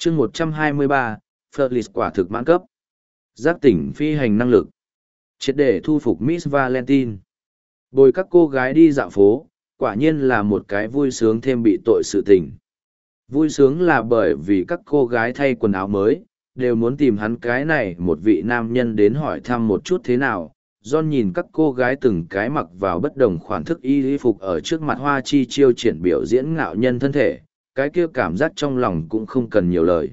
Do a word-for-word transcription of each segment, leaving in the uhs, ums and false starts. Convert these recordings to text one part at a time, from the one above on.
chương một trăm hai mươi ba, Flerlis quả thực mãn cấp. Giác tỉnh phi hành năng lực. Triệt để thu phục Miss Valentine. Bồi các cô gái đi dạo phố, quả nhiên là một cái vui sướng thêm bị tội sự tình. Vui sướng là bởi vì các cô gái thay quần áo mới, đều muốn tìm hắn cái này một vị nam nhân đến hỏi thăm một chút thế nào. John nhìn các cô gái từng cái mặc vào bất đồng khoản thức y phục ở trước mặt hoa chi chiêu triển biểu diễn ngạo nhân thân thể, cái kia cảm giác trong lòng cũng không cần nhiều lời.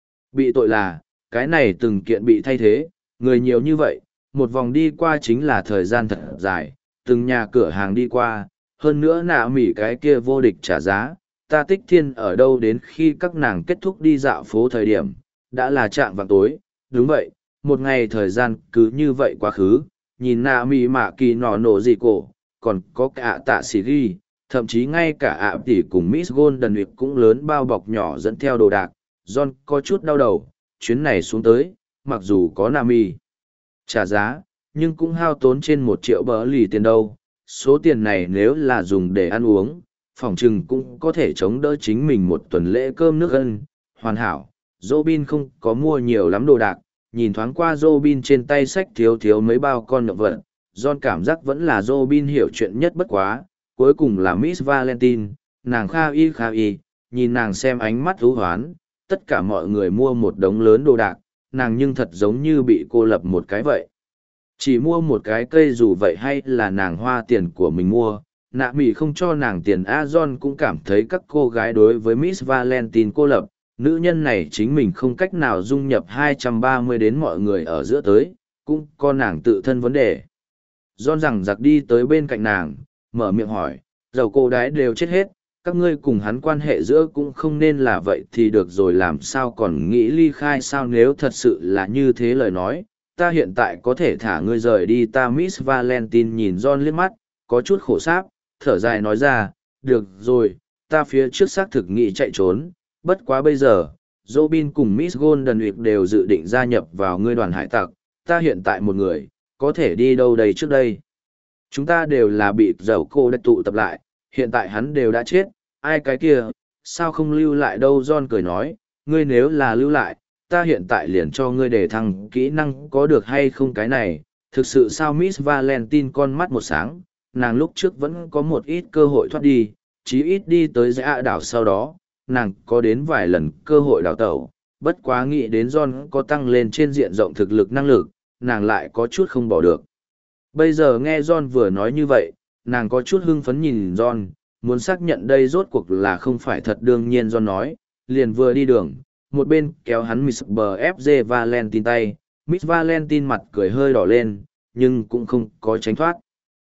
Bị tội là, cái này từng kiện bị thay thế, người nhiều như vậy, một vòng đi qua chính là thời gian thật dài, từng nhà cửa hàng đi qua, hơn nữa nạ mỉ cái kia vô địch trả giá, ta tích thiên ở đâu đến khi các nàng kết thúc đi dạo phố thời điểm, đã là trạng vạng tối, đúng vậy, một ngày thời gian cứ như vậy quá khứ, nhìn nạ mỉ mạ kỳ nọ nổ gì cổ, còn có cả tạ xì ghi, thậm chí ngay cả ạ tỷ cùng Miss Golden Week cũng lớn bao bọc nhỏ dẫn theo đồ đạc, John có chút đau đầu, chuyến này xuống tới, mặc dù có nạ mỉ trả giá, nhưng cũng hao tốn trên một triệu bờ lì tiền đâu. Số tiền này nếu là dùng để ăn uống, phòng trừng cũng có thể chống đỡ chính mình một tuần lễ cơm nước ân. Hoàn hảo, Robin không có mua nhiều lắm đồ đạc, nhìn thoáng qua Robin trên tay sách thiếu thiếu mấy bao con nhộng vật. John cảm giác vẫn là Robin hiểu chuyện nhất bất quá, cuối cùng là Miss Valentine, nàng kha y kha y, nhìn nàng xem ánh mắt thú hoán, tất cả mọi người mua một đống lớn đồ đạc, nàng nhưng thật giống như bị cô lập một cái vậy. Chỉ mua một cái cây dù vậy hay là nàng hoa tiền của mình mua, nạ mỉ không cho nàng tiền A John cũng cảm thấy các cô gái đối với Miss Valentine cô lập, nữ nhân này chính mình không cách nào dung nhập hai trăm ba mươi đến mọi người ở giữa tới, cũng có nàng tự thân vấn đề. John rằng giặc đi tới bên cạnh nàng, mở miệng hỏi, dầu cô đái đều chết hết, các ngươi cùng hắn quan hệ giữa cũng không nên là vậy thì được rồi, làm sao còn nghĩ ly khai sao? Nếu thật sự là như thế lời nói, ta hiện tại có thể thả ngươi rời đi. Ta Miss Valentine nhìn John liếc mắt, có chút khổ sáp, thở dài nói ra, được rồi, ta phía trước xác thực nghĩ chạy trốn, bất quá bây giờ, Robin cùng Miss Golden Week đều dự định gia nhập vào ngươi đoàn hải tặc, ta hiện tại một người, có thể đi đâu đây? Trước đây chúng ta đều là bị dầu cô đã tụ tập lại, hiện tại hắn đều đã chết, ai cái kia, sao không lưu lại đâu? John cười nói, ngươi nếu là lưu lại, ta hiện tại liền cho ngươi để thăng kỹ năng có được hay không? Cái này, thực sự sao? Miss Valentine con mắt một sáng, nàng lúc trước vẫn có một ít cơ hội thoát đi, chí ít đi tới dã đảo sau đó, nàng có đến vài lần cơ hội đào tẩu, bất quá nghĩ đến John có tăng lên trên diện rộng thực lực năng lực, nàng lại có chút không bỏ được. Bây giờ nghe John vừa nói như vậy, nàng có chút hưng phấn nhìn John, muốn xác nhận đây rốt cuộc là không phải thật. Đương nhiên John nói, liền vừa đi đường, một bên kéo hắn Miss bê ép giê Valentine tay, Miss Valentine mặt cười hơi đỏ lên, nhưng cũng không có tránh thoát.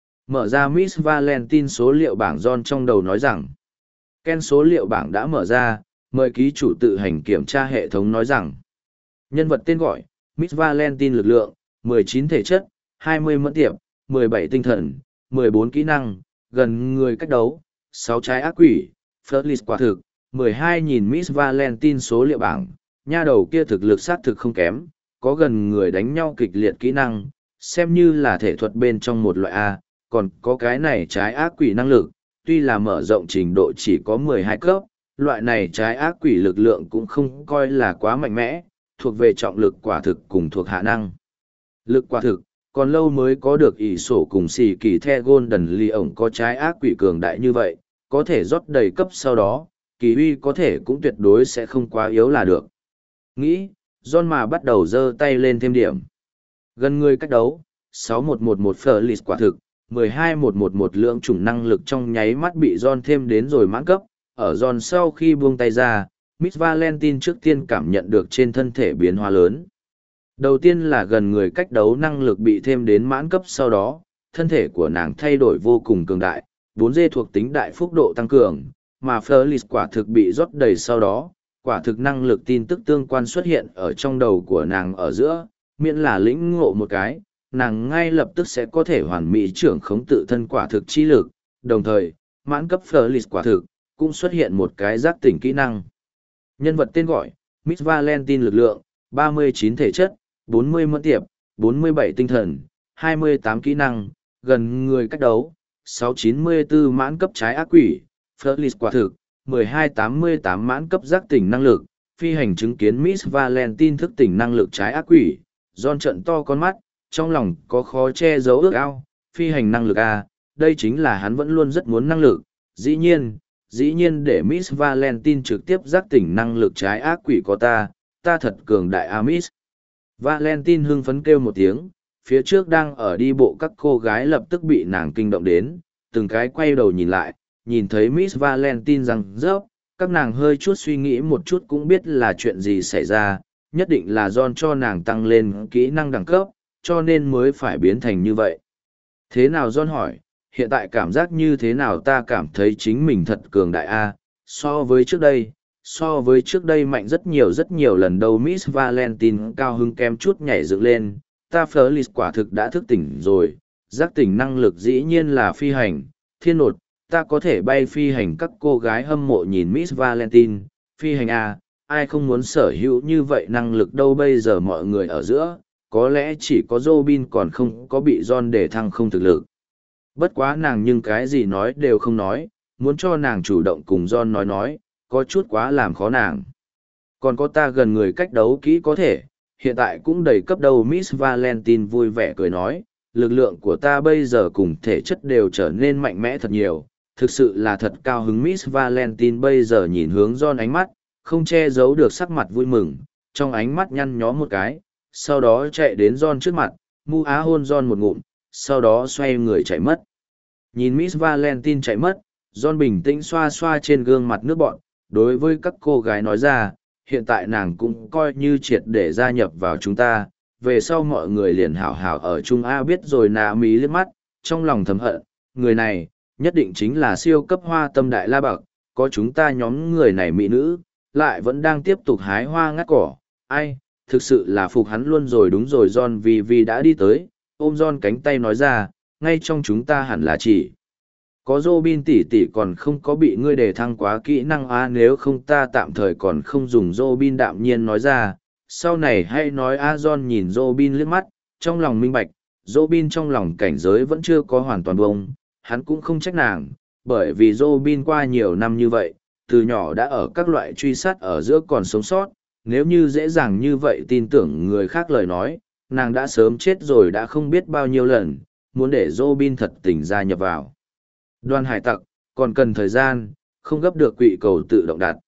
Mở ra Miss Valentine số liệu bảng, John trong đầu nói rằng, Ken số liệu bảng đã mở ra, mời ký chủ tự hành kiểm tra. Hệ thống nói rằng, nhân vật tên gọi, Miss Valentine lực lượng, mười chín thể chất, hai mươi mẫn tiệp, mười bảy tinh thần, mười bốn kỹ năng, gần người cách đấu, sáu trái ác quỷ, Flerlis quả thực, mười hai. Nhìn Miss Valentine số liệu bảng, nha đầu kia thực lực sát thực không kém, có gần người đánh nhau kịch liệt kỹ năng, xem như là thể thuật bên trong một loại A, còn có cái này trái ác quỷ năng lực, tuy là mở rộng trình độ chỉ có mười hai cấp, loại này trái ác quỷ lực lượng cũng không coi là quá mạnh mẽ, thuộc về trọng lực quả thực cùng thuộc hạ năng. Lực quả thực, còn lâu mới có được ỷ sổ cùng xì kỳ the Golden Lee ổng có trái ác quỷ cường đại như vậy, có thể rót đầy cấp sau đó, kỳ uy có thể cũng tuyệt đối sẽ không quá yếu là được. Nghĩ, John mà bắt đầu giơ tay lên thêm điểm. Gần người cách đấu, sáu một một một Flerlis quả thực, mười hai một một một lượng chủng năng lực trong nháy mắt bị John thêm đến rồi mãn cấp. Ở John sau khi buông tay ra, Miss Valentine trước tiên cảm nhận được trên thân thể biến hóa lớn. Đầu tiên là gần người cách đấu năng lực bị thêm đến mãn cấp, sau đó, thân thể của nàng thay đổi vô cùng cường đại, bốn D thuộc tính đại phúc độ tăng cường, mà Flerlis quả thực bị rót đầy sau đó, quả thực năng lực tin tức tương quan xuất hiện ở trong đầu của nàng ở giữa, miễn là lĩnh ngộ một cái, nàng ngay lập tức sẽ có thể hoàn mỹ trưởng khống tự thân quả thực chi lực, đồng thời, mãn cấp Flerlis quả thực, cũng xuất hiện một cái giác tỉnh kỹ năng. Nhân vật tên gọi, Miss Valentine lực lượng, ba mươi chín thể chất, bốn mươi mẫn tiệp, bốn mươi bảy tinh thần, hai mươi tám kỹ năng, gần người cách đấu, sáu chín tư mãn cấp trái ác quỷ, Flerlis quả thực, mười hai tám mươi tám mãn cấp giác tỉnh năng lực, phi hành chứng kiến Miss Valentine thức tỉnh năng lực trái ác quỷ, John trận to con mắt, trong lòng có khó che giấu ước ao, phi hành năng lực à, đây chính là hắn vẫn luôn rất muốn năng lực, dĩ nhiên, dĩ nhiên để Miss Valentine trực tiếp giác tỉnh năng lực trái ác quỷ có ta, ta thật cường đại à Miss. Valentine hưng phấn kêu một tiếng, phía trước đang ở đi bộ các cô gái lập tức bị nàng kinh động đến, từng cái quay đầu nhìn lại, nhìn thấy Miss Valentine rằng rớp, các nàng hơi chút suy nghĩ một chút cũng biết là chuyện gì xảy ra, nhất định là John cho nàng tăng lên kỹ năng đẳng cấp, cho nên mới phải biến thành như vậy. Thế nào John hỏi, hiện tại cảm giác như thế nào? Ta cảm thấy chính mình thật cường đại a, so với trước đây, so với trước đây mạnh rất nhiều rất nhiều lần đầu. Miss Valentine cao hứng kém chút nhảy dựng lên, ta Felice quả thực đã thức tỉnh rồi, giác tỉnh năng lực dĩ nhiên là phi hành, thiên nột, ta có thể bay phi hành. Các cô gái hâm mộ nhìn Miss Valentine, phi hành a, ai không muốn sở hữu như vậy năng lực đâu. Bây giờ mọi người ở giữa, có lẽ chỉ có Robin còn không có bị John để thăng không thực lực. Bất quá nàng nhưng cái gì nói đều không nói, muốn cho nàng chủ động cùng John nói nói, có chút quá làm khó nàng. Còn có ta gần người cách đấu kỹ có thể, hiện tại cũng đầy cấp đầu. Miss Valentine vui vẻ cười nói, lực lượng của ta bây giờ cùng thể chất đều trở nên mạnh mẽ thật nhiều, thực sự là thật cao hứng. Miss Valentine bây giờ nhìn hướng John ánh mắt, không che giấu được sắc mặt vui mừng, trong ánh mắt nhăn nhó một cái, sau đó chạy đến John trước mặt, mu á hôn John một ngụm, sau đó xoay người chạy mất. Nhìn Miss Valentine chạy mất, John bình tĩnh xoa xoa trên gương mặt nước bọn, đối với các cô gái nói ra, hiện tại nàng cũng coi như triệt để gia nhập vào chúng ta, về sau mọi người liền hảo hảo ở chung a. Biết rồi. Nạ mí liếc mắt, trong lòng thầm hận, người này, nhất định chính là siêu cấp hoa tâm đại la bậc, có chúng ta nhóm người này mỹ nữ, lại vẫn đang tiếp tục hái hoa ngắt cỏ, ai, thực sự là phục hắn luôn rồi. Đúng rồi. John vì vì đã đi tới, ôm John cánh tay nói ra, ngay trong chúng ta hẳn là chỉ có Robin tỷ tỷ còn không có bị ngươi đề thăng quá kỹ năng a, nếu không ta tạm thời còn không dùng. Robin đạm nhiên nói ra, sau này hay nói a. John nhìn Robin liếc mắt, trong lòng minh bạch, Robin trong lòng cảnh giới vẫn chưa có hoàn toàn bông, hắn cũng không trách nàng, bởi vì Robin qua nhiều năm như vậy, từ nhỏ đã ở các loại truy sát ở giữa còn sống sót, nếu như dễ dàng như vậy tin tưởng người khác lời nói, nàng đã sớm chết rồi đã không biết bao nhiêu lần, muốn để Robin thật tình gia nhập vào đoàn hải tặc, còn cần thời gian, không gấp được quỵ cầu tự động đặt.